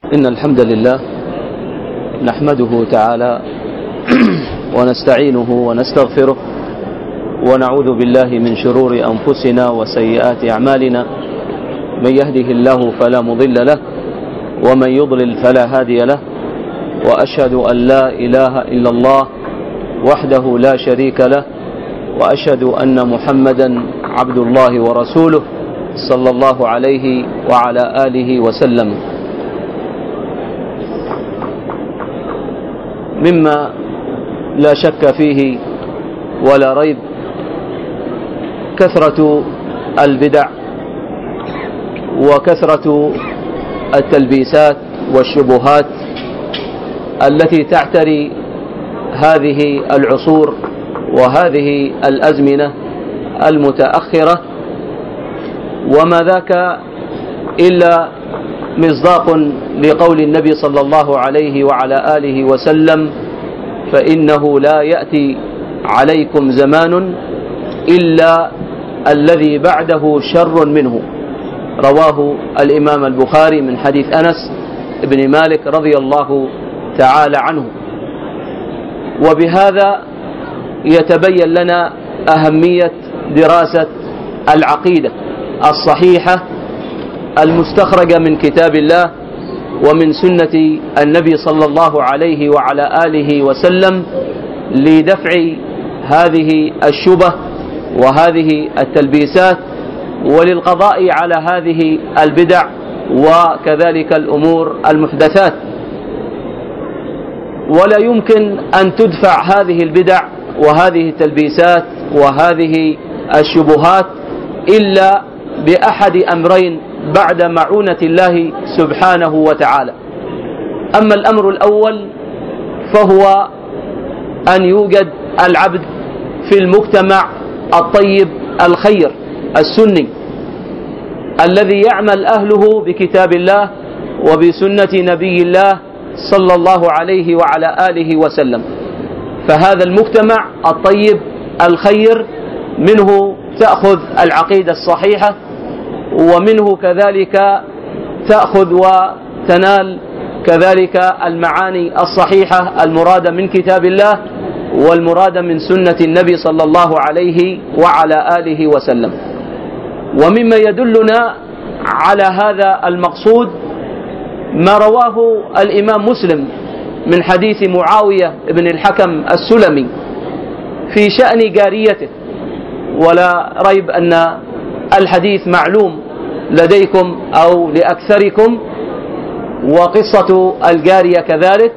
إن الحمد لله نحمده تعالى ونستعينه ونستغفره ونعوذ بالله من شرور أنفسنا وسيئات أعمالنا. من يهده الله فلا مضل له ومن يضلل فلا هادي له، وأشهد أن لا إله إلا الله وحده لا شريك له، وأشهد أن محمدا عبد الله ورسوله صلى الله عليه وعلى آله وسلم. مما لا شك فيه ولا ريب كثرة البدع وكثرة التلبيسات والشبهات التي تعتري هذه العصور وهذه الأزمنة المتأخرة، وما ذاك إلا مصداق لقول النبي صلى الله عليه وعلى آله وسلم: فإنه لا يأتي عليكم زمان إلا الذي بعده شر منه. رواه الإمام البخاري من حديث أنس بن مالك رضي الله تعالى عنه. وبهذا يتبين لنا أهمية دراسة العقيدة الصحيحة المستخرجة من كتاب الله ومن سنة النبي صلى الله عليه وعلى آله وسلم لدفع هذه الشبه وهذه التلبيسات وللقضاء على هذه البدع وكذلك الأمور المحدثات. ولا يمكن أن تدفع هذه البدع وهذه التلبيسات وهذه الشبهات إلا بأحد أمرين بعد معونة الله سبحانه وتعالى. أما الأمر الأول فهو أن يوجد العبد في المجتمع الطيب الخير السني الذي يعمل أهله بكتاب الله وبسنة نبي الله صلى الله عليه وعلى آله وسلم. فهذا المجتمع الطيب الخير منه تأخذ العقيدة الصحيحة، ومنه كذلك تأخذ وتنال كذلك المعاني الصحيحة المرادة من كتاب الله والمرادة من سنة النبي صلى الله عليه وعلى آله وسلم. ومما يدلنا على هذا المقصود ما رواه الإمام مسلم من حديث معاوية بن الحكم السلمي في شأن جاريته، ولا ريب أن الحديث معلوم لديكم أو لأكثركم، وقصة الجارية كذلك.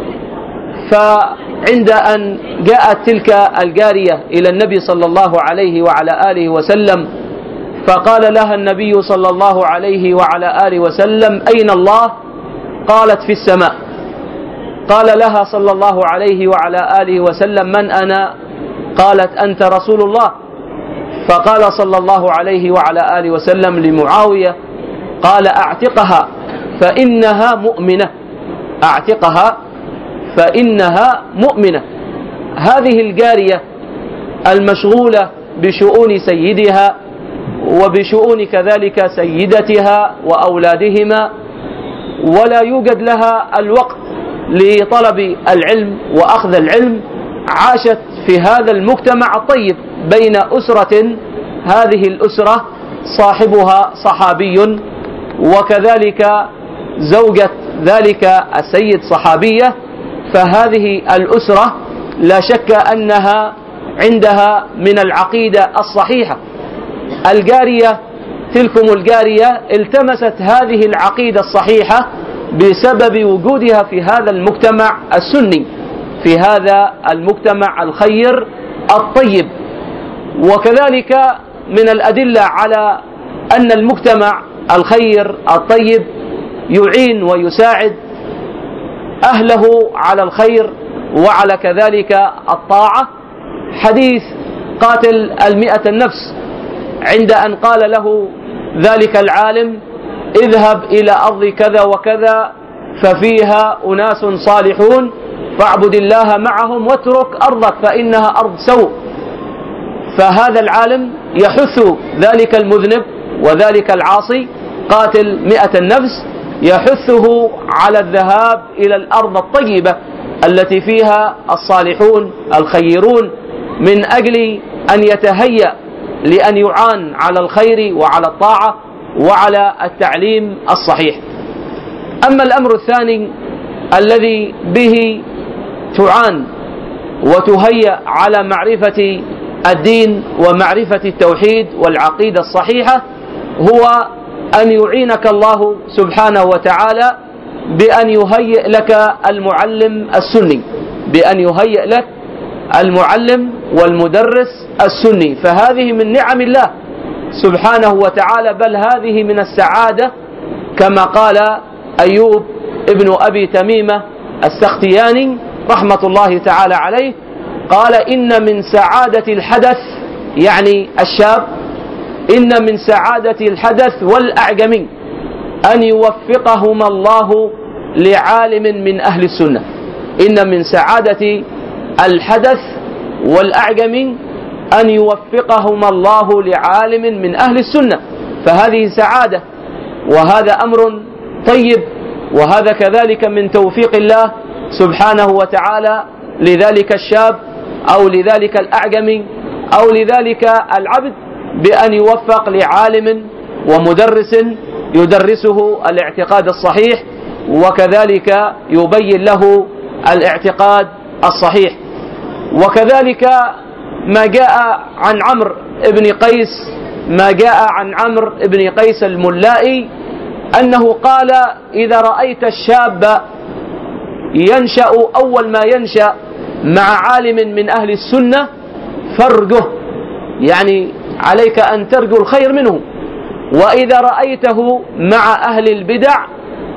فعند أن جاءت تلك الجارية إلى النبي صلى الله عليه وعلى آله وسلم فقال لها النبي صلى الله عليه وعلى آله وسلم: أين الله؟ قالت: في السماء. قال لها صلى الله عليه وعلى آله وسلم: من أنا؟ قالت: أنت رسول الله. فقال صلى الله عليه وعلى آله وسلم لمعاوية: قال: أعتقها فإنها مؤمنة، أعتقها فإنها مؤمنة. هذه الجارية المشغولة بشؤون سيدها وبشؤون كذلك سيدتها وأولادهما، ولا يوجد لها الوقت لطلب العلم وأخذ العلم، عاشت في هذا المجتمع الطيب بين أسرة، هذه الأسرة صاحبها صحابي وكذلك زوجة ذلك السيد صحابية. فهذه الأسرة لا شك أنها عندها من العقيدة الصحيحة. الجارية تلكم الجارية التمست هذه العقيدة الصحيحة بسبب وجودها في هذا المجتمع السني، في هذا المجتمع الخير الطيب. وكذلك من الأدلة على أن المجتمع الخير الطيب يعين ويساعد أهله على الخير وعلى كذلك الطاعة حديث قاتل 100 النفس، عند أن قال له ذلك العالم: اذهب إلى أرض كذا وكذا ففيها أناس صالحون فاعبد الله معهم واترك أرضك فإنها أرض سوء. فهذا العالم يحث ذلك المذنب وذلك العاصي قاتل 100 النفس، يحثه على الذهاب إلى الأرض الطيبة التي فيها الصالحون الخيرون من أجل أن يتهيأ لأن يعان على الخير وعلى الطاعة وعلى التعليم الصحيح. أما الأمر الثاني الذي به تعان وتهيأ على معرفة الدين ومعرفة التوحيد والعقيدة الصحيحة هو أن يعينك الله سبحانه وتعالى بأن يهيئ لك المعلم السني، بأن يهيئ لك المعلم والمدرس السني، فهذه من نعم الله سبحانه وتعالى، بل هذه من السعادة كما قال أيوب ابن أبي تميمة السختياني رحمة الله تعالى عليه، قال إن من سعادة الحدث يعني الشاب، إن من سعادة الحدث والأعجمي أن يوفقهما الله لعالم من أهل السنة. إن من سعادة الحدث والأعجمي أن يوفقهما الله لعالم من أهل السنة، فهذه سعادة وهذا أمر طيب، وهذا كذلك من توفيق الله سبحانه وتعالى لذلك الشاب أو لذلك الأعجمي أو لذلك العبد بأن يوفق لعالم ومدرس يدرسه الاعتقاد الصحيح وكذلك يبين له الاعتقاد الصحيح. وكذلك ما جاء عن عمرو بن قيس، ما جاء عن عمرو بن قيس الملائي أنه قال إذا رأيت الشاب ينشأ أول ما ينشأ مع عالم من أهل السنة فارجه، يعني عليك أن ترجو الخير منه، وإذا رأيته مع أهل البدع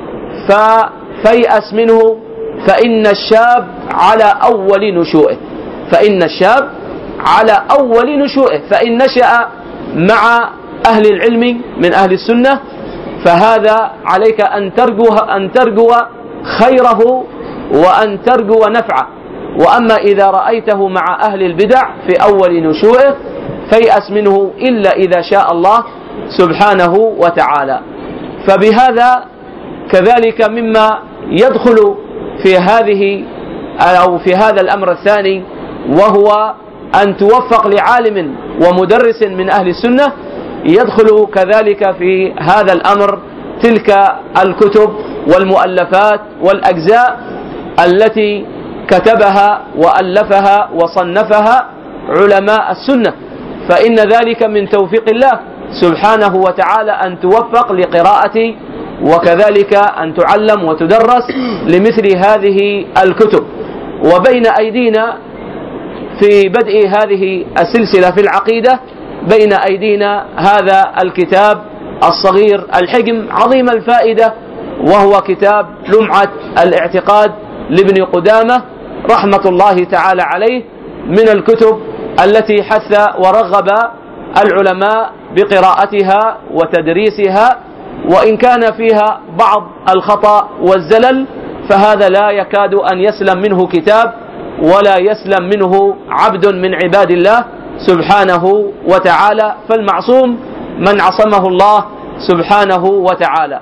فيأس منه، فإن الشاب على أول نشوئه، فإن الشاب على أول نشوئه، فإن نشأ مع أهل العلم من أهل السنة فهذا عليك أن ترجو خيره وأن ترجو نفعه. وأما إذا رأيته مع أهل البدع في أول نشوئه فيأس منه إلا إذا شاء الله سبحانه وتعالى. فبهذا كذلك مما يدخل في هذه أو في هذا الأمر الثاني، وهو أن توفق لعالم ومدرس من أهل السنة، يدخل كذلك في هذا الأمر تلك الكتب والمؤلفات والأجزاء التي كتبها وألفها وصنفها علماء السنة، فإن ذلك من توفيق الله سبحانه وتعالى أن توفق لقراءة وكذلك أن تعلم وتدرس لمثل هذه الكتب. وبين أيدينا في بدء هذه السلسلة في العقيدة بين أيدينا هذا الكتاب الصغير الحجم عظيم الفائدة، وهو كتاب لمعة الاعتقاد لابن قدامة رحمة الله تعالى عليه، من الكتب التي حث ورغب العلماء بقراءتها وتدريسها، وإن كان فيها بعض الخطأ والزلل فهذا لا يكاد أن يسلم منه كتاب ولا يسلم منه عبد من عباد الله سبحانه وتعالى، فالمعصوم من عصمه الله سبحانه وتعالى.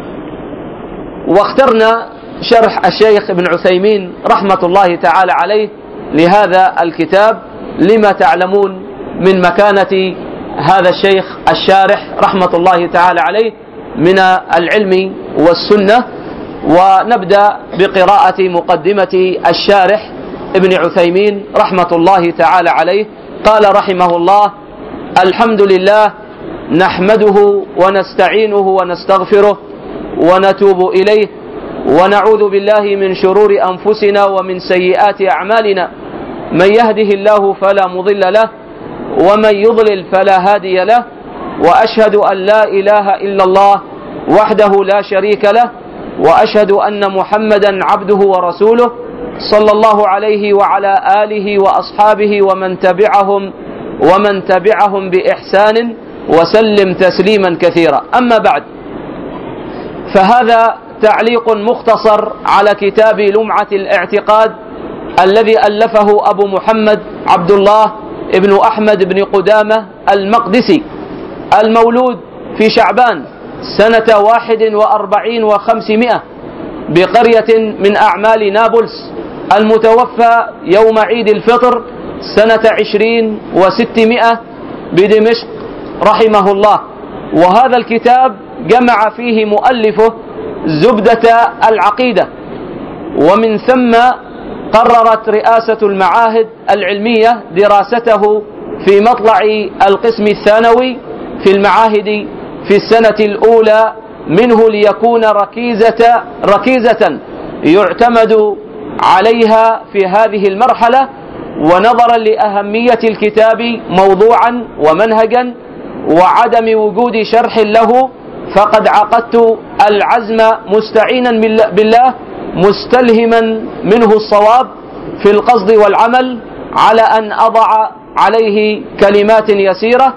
واخترنا شرح الشيخ ابن عثيمين رحمة الله تعالى عليه لهذا الكتاب لما تعلمون من مكانة هذا الشيخ الشارح رحمة الله تعالى عليه من العلم والسنة. ونبدأ بقراءة مقدمة الشارح ابن عثيمين رحمة الله تعالى عليه. قال رحمه الله: الحمد لله نحمده ونستعينه ونستغفره ونتوب إليه ونعوذ بالله من شرور أنفسنا ومن سيئات أعمالنا، من يهده الله فلا مضل له ومن يضلل فلا هادي له، وأشهد أن لا إله إلا الله وحده لا شريك له، وأشهد أن محمدا عبده ورسوله صلى الله عليه وعلى آله وأصحابه ومن تبعهم بإحسان وسلم تسليما كثيرا. أما بعد، فهذا تعليق مختصر على كتاب لمعة الاعتقاد الذي ألفه أبو محمد عبد الله ابن أحمد بن قدامة المقدسي، المولود في شعبان سنة 41 و500 بقرية من أعمال نابلس، المتوفى يوم عيد الفطر سنة 20 و600 بدمشق رحمه الله. وهذا الكتاب جمع فيه مؤلفه زبدة العقيدة، ومن ثم قررت رئاسة المعاهد العلمية دراسته في مطلع القسم الثانوي في المعاهد في السنة الأولى منه، ليكون ركيزة يعتمد عليها في هذه المرحلة. ونظرا لأهمية الكتاب موضوعا ومنهجا وعدم وجود شرح له، فقد عقدت العزم مستعينا بالله مستلهما منه الصواب في القصد والعمل على أن أضع عليه كلمات يسيرة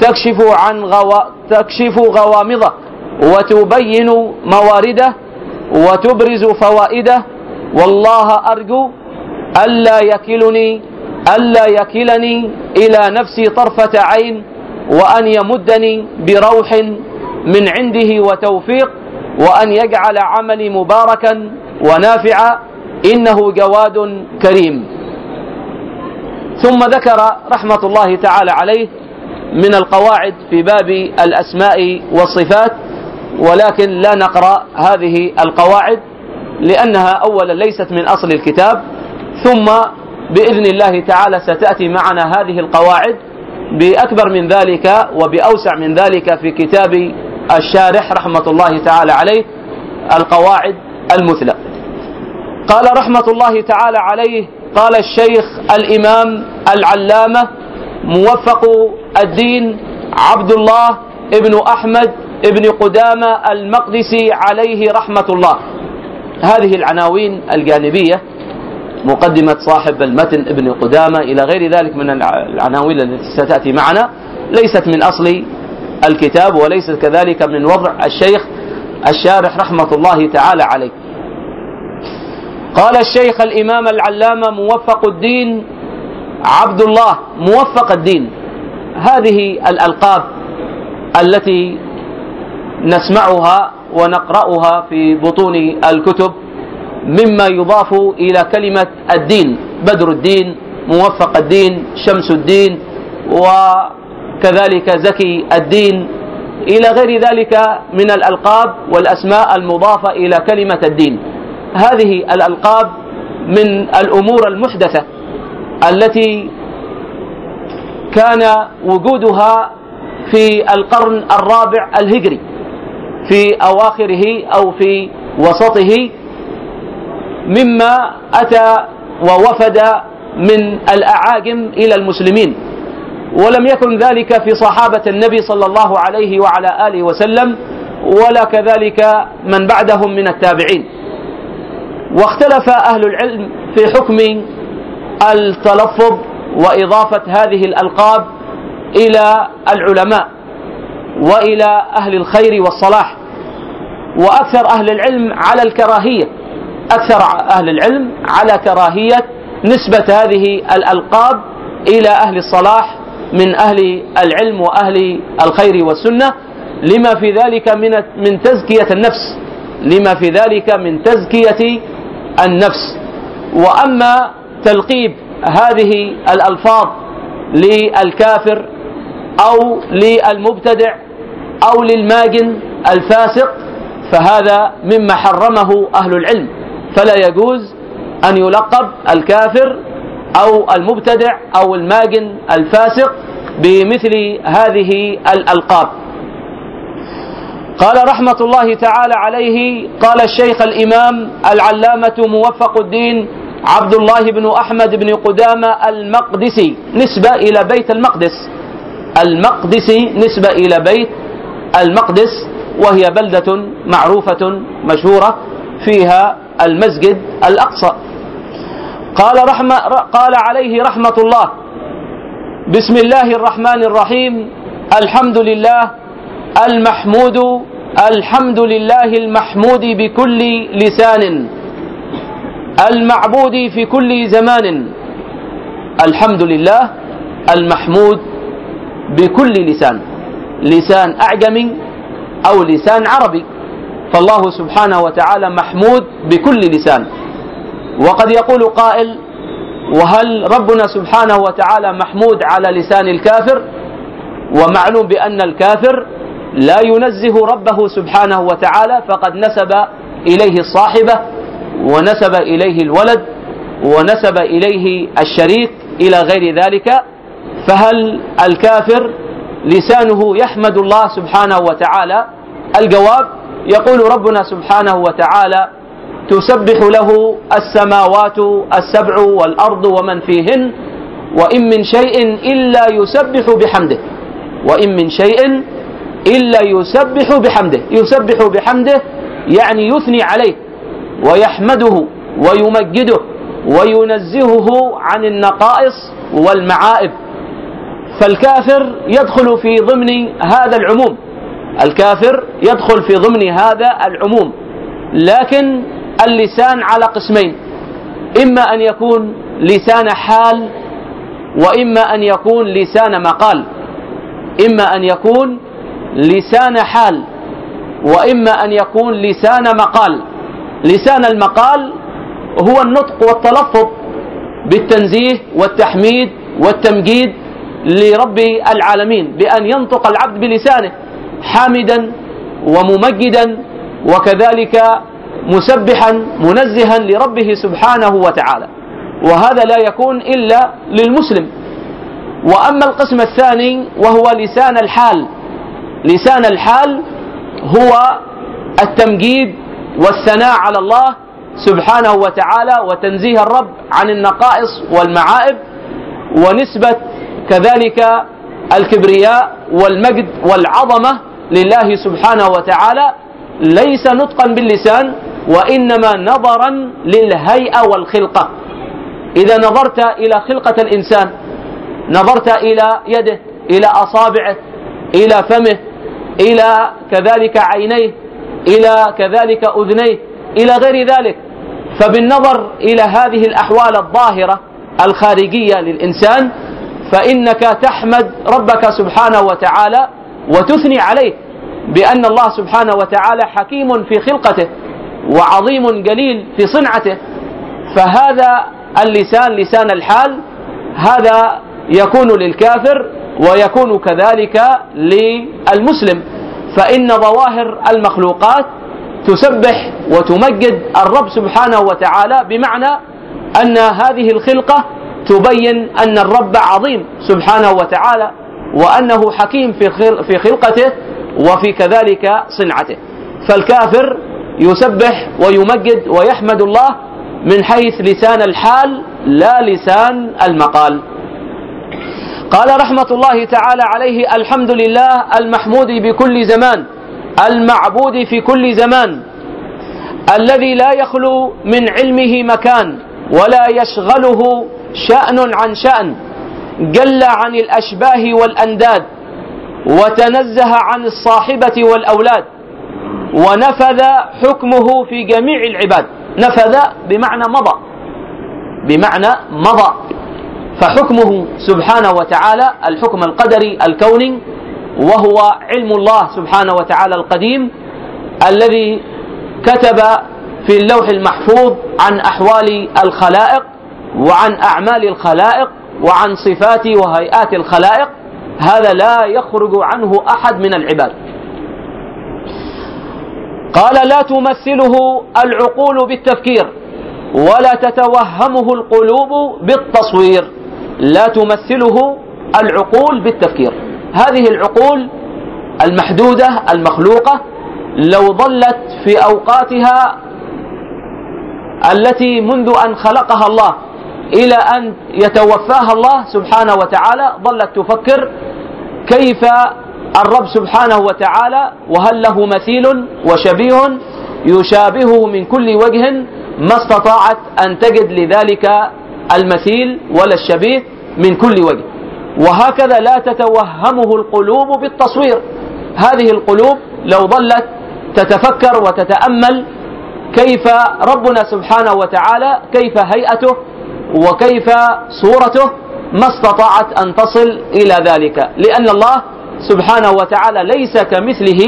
تكشف غوامضه وتبين موارده وتبرز فوائده. والله أرجو ألا يكلني إلى نفسي طرفة عين، وأن يمدني بروح من عنده وتوفيق، وأن يجعل عملي مباركا ونافعا، إنه جواد كريم. ثم ذكر رحمة الله تعالى عليه من القواعد في باب الأسماء والصفات، ولكن لا نقرأ هذه القواعد لأنها أولا ليست من أصل الكتاب، ثم بإذن الله تعالى ستأتي معنا هذه القواعد بأكبر من ذلك وبأوسع من ذلك في كتاب الشارح رحمة الله تعالى عليه القواعد المثلى. قال رحمة الله تعالى عليه: قال الشيخ الإمام العلامة موفق الدين عبد الله ابن أحمد ابن قدامة المقدسي عليه رحمة الله. هذه العناوين الجانبية، مقدمة صاحب المتن ابن قدامة إلى غير ذلك من العناوين التي ستأتي معنا، ليست من أصل الكتاب وليست كذلك من وضع الشيخ الشارح رحمة الله تعالى عليه. قال الشيخ الإمام العلامة موفق الدين عبد الله موفق الدين. هذه الألقاب التي نسمعها ونقرأها في بطون الكتب مما يضاف إلى كلمة الدين: بدر الدين، موفق الدين، شمس الدين، وكذلك زكي الدين، إلى غير ذلك من الألقاب والأسماء المضافة إلى كلمة الدين. هذه الألقاب من الأمور المحدثة التي كان وجودها في القرن الرابع الهجري في أواخره أو في وسطه، مما أتى ووفد من الأعاجم إلى المسلمين، ولم يكن ذلك في صحابة النبي صلى الله عليه وعلى آله وسلم ولا كذلك من بعدهم من التابعين. واختلف أهل العلم في حكم التلفظ وإضافة هذه الألقاب إلى العلماء وإلى أهل الخير والصلاح، وأكثر أهل العلم على الكراهية، أكثر أهل العلم على كراهية نسبة هذه الألقاب إلى أهل الصلاح من أهل العلم وأهل الخير والسنة، لما في ذلك من تزكية النفس، لما في ذلك من تزكية النفس. وأما تلقيب هذه الألفاظ للكافر أو للمبتدع أو للماجن الفاسق فهذا مما حرمه أهل العلم، فلا يجوز أن يلقب الكافر أو المبتدع أو الماجن الفاسق بمثل هذه الألقاب. قال رحمة الله تعالى عليه: قال الشيخ الإمام العلامة موفق الدين عبد الله بن أحمد بن قدامة المقدسي، نسبة إلى بيت المقدس، المقدسي نسبة إلى بيت المقدس، وهي بلدة معروفة مشهورة فيها المسجد الأقصى. قال عليه رحمة الله: بسم الله الرحمن الرحيم، الحمد لله المحمود، الحمد لله المحمود بكل لسان، المعبود في كل زمان. الحمد لله المحمود بكل لسان، لسان أعجمي أو لسان عربي، فالله سبحانه وتعالى محمود بكل لسان. وقد يقول قائل: وهل ربنا سبحانه وتعالى محمود على لسان الكافر؟ ومعلوم بأن الكافر لا ينزه ربه سبحانه وتعالى، فقد نسب إليه الصاحبة ونسب إليه الولد ونسب إليه الشريك إلى غير ذلك. فهل الكافر لسانه يحمد الله سبحانه وتعالى؟ الجواب: يقول ربنا سبحانه وتعالى: تسبح له السماوات السبع والأرض ومن فيهن وإن من شيء إلا يسبح بحمده، وإن من شيء إلا يسبح بحمده. يسبح بحمده يعني يثني عليه ويحمده ويمجده وينزهه عن النقائص والمعائب. فالكافر يدخل في ضمن هذا العموم، الكافر يدخل في ضمن هذا العموم. لكن اللسان على قسمين: إما أن يكون لسان حال، وإما أن يكون لسان مقال. إما أن يكون لسان حال، وإما أن يكون لسان مقال. لسان المقال هو النطق والتلفظ بالتنزيه والتحميد والتمجيد لرب العالمين، بأن ينطق العبد بلسانه حامدا وممجدا وكذلك مسبحا منزها لربه سبحانه وتعالى، وهذا لا يكون إلا للمسلم. وأما القسم الثاني وهو لسان الحال، لسان الحال هو التمجيد والثناء على الله سبحانه وتعالى وتنزيه الرب عن النقائص والمعائب، ونسبة كذلك الكبرياء والمجد والعظمة لله سبحانه وتعالى، ليس نطقا باللسان وإنما نظرا للهيئة والخلقة. إذا نظرت إلى خلقة الإنسان، نظرت إلى يده، إلى أصابعه، إلى فمه، إلى كذلك عينيه، إلى كذلك أذنيه، إلى غير ذلك، فبالنظر إلى هذه الأحوال الظاهرة الخارجية للإنسان فإنك تحمد ربك سبحانه وتعالى وتثني عليه بأن الله سبحانه وتعالى حكيم في خلقته وعظيم جليل في صنعته. فهذا اللسان لسان الحال هذا يكون للكافر ويكون كذلك للمسلم، فإن ظواهر المخلوقات تسبح وتمجد الرب سبحانه وتعالى، بمعنى أن هذه الخلقة تبين أن الرب عظيم سبحانه وتعالى وأنه حكيم في خلقته وفي كذلك صنعته. فالكافر يسبح ويمجد ويحمد الله من حيث لسان الحال لا لسان المقال. قال رحمة الله تعالى عليه: الحمد لله المحمود بكل زمان، المعبود في كل زمان، الذي لا يخلو من علمه مكان ولا يشغله شأن عن شأن، جل عن الأشباه والأنداد وتنزه عن الصاحبة والأولاد، ونفذ حكمه في جميع العباد. نفذ بمعنى مضى، بمعنى مضى، فحكمه سبحانه وتعالى الحكم القدري الكوني، وهو علم الله سبحانه وتعالى القديم الذي كتب في اللوح المحفوظ عن أحوال الخلائق وعن أعمال الخلائق وعن صفات وهيئات الخلائق، هذا لا يخرج عنه أحد من العباد. قال: لا تمثله العقول بالتفكير ولا تتوهمه القلوب بالتصوير. لا تمثله العقول بالتفكير، هذه العقول المحدودة المخلوقة لو ظلت في أوقاتها التي منذ أن خلقها الله إلى أن يتوفاها الله سبحانه وتعالى ظلت تفكر كيف الرب سبحانه وتعالى وهل له مثيل وشبيه يشابهه من كل وجه، ما استطاعت أن تجد لذلك المثيل ولا الشبيه من كل وجه. وهكذا لا تتوهمه القلوب بالتصوير، هذه القلوب لو ظلت تتفكر وتتأمل كيف ربنا سبحانه وتعالى كيف هيئته وكيف صورته ما استطاعت أن تصل إلى ذلك، لأن الله سبحانه وتعالى ليس كمثله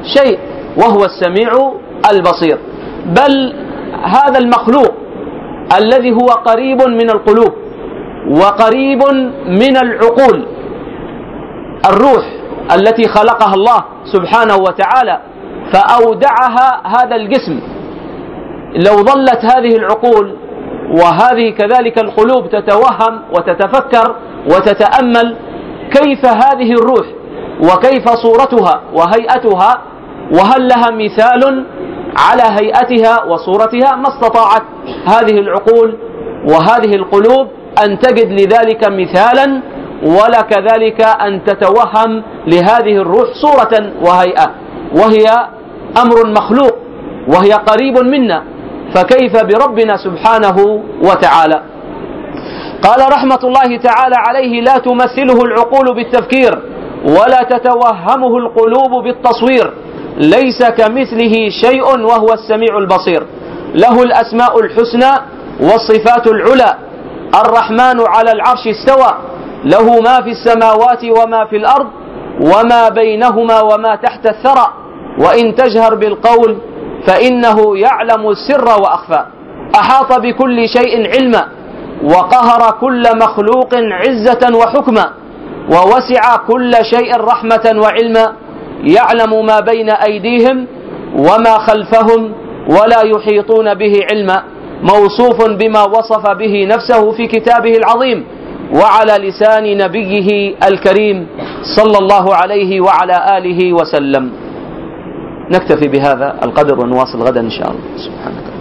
شيء، وهو السميع البصير. بل هذا المخلوق الذي هو قريب من القلوب وقريب من العقول، الروح التي خلقها الله سبحانه وتعالى فأودعها هذا الجسم، لو ظلت هذه العقول وهذه كذلك القلوب تتوهم وتتفكر وتتأمل كيف هذه الروح وكيف صورتها وهيئتها، وهل لها مثال على هيئتها وصورتها، ما استطاعت هذه العقول وهذه القلوب أن تجد لذلك مثالا، ولا كذلك أن تتوهم لهذه الروح صورة وهيئة، وهي أمر مخلوق وهي قريب منا، فكيف بربنا سبحانه وتعالى؟ قال رحمة الله تعالى عليه: لا تمثله العقول بالتفكير ولا تتوهمه القلوب بالتصوير، ليس كمثله شيء وهو السميع البصير، له الأسماء الحسنى والصفات العلى، الرحمن على العرش استوى، له ما في السماوات وما في الأرض وما بينهما وما تحت الثرى، وإن تجهر بالقول فإنه يعلم السر وأخفى، أحاط بكل شيء علما، وقهر كل مخلوق عزة وحكما، ووسع كل شيء رحمة وعلما، يعلم ما بين أيديهم وما خلفهم ولا يحيطون به علما، موصوف بما وصف به نفسه في كتابه العظيم وعلى لسان نبيه الكريم صلى الله عليه وعلى آله وسلم. نكتفي بهذا القدر ونواصل غدا إن شاء الله. سبحانك.